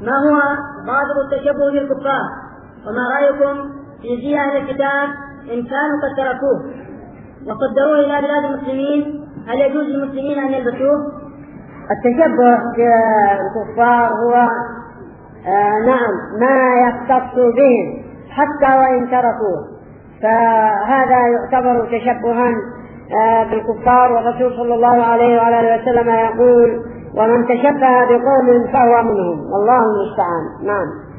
ما هو ضابط التشبه بالكفار؟ وما رأيكم في زي أهل الكتاب إن كانوا قد تركوه وصدروه إلى بلاد المسلمين، هل يجوز للمسلمين أن يلبسوه؟ التشبه بالكفار هو نعم ما يختص بهم حتى وإن تركوه، فهذا يعتبر تشبها بالكفار. والرسول صلى الله عليه وعلى آله وسلم يقول: ومن تشبه بقوم فهو منهم، والله المستعان. نعم.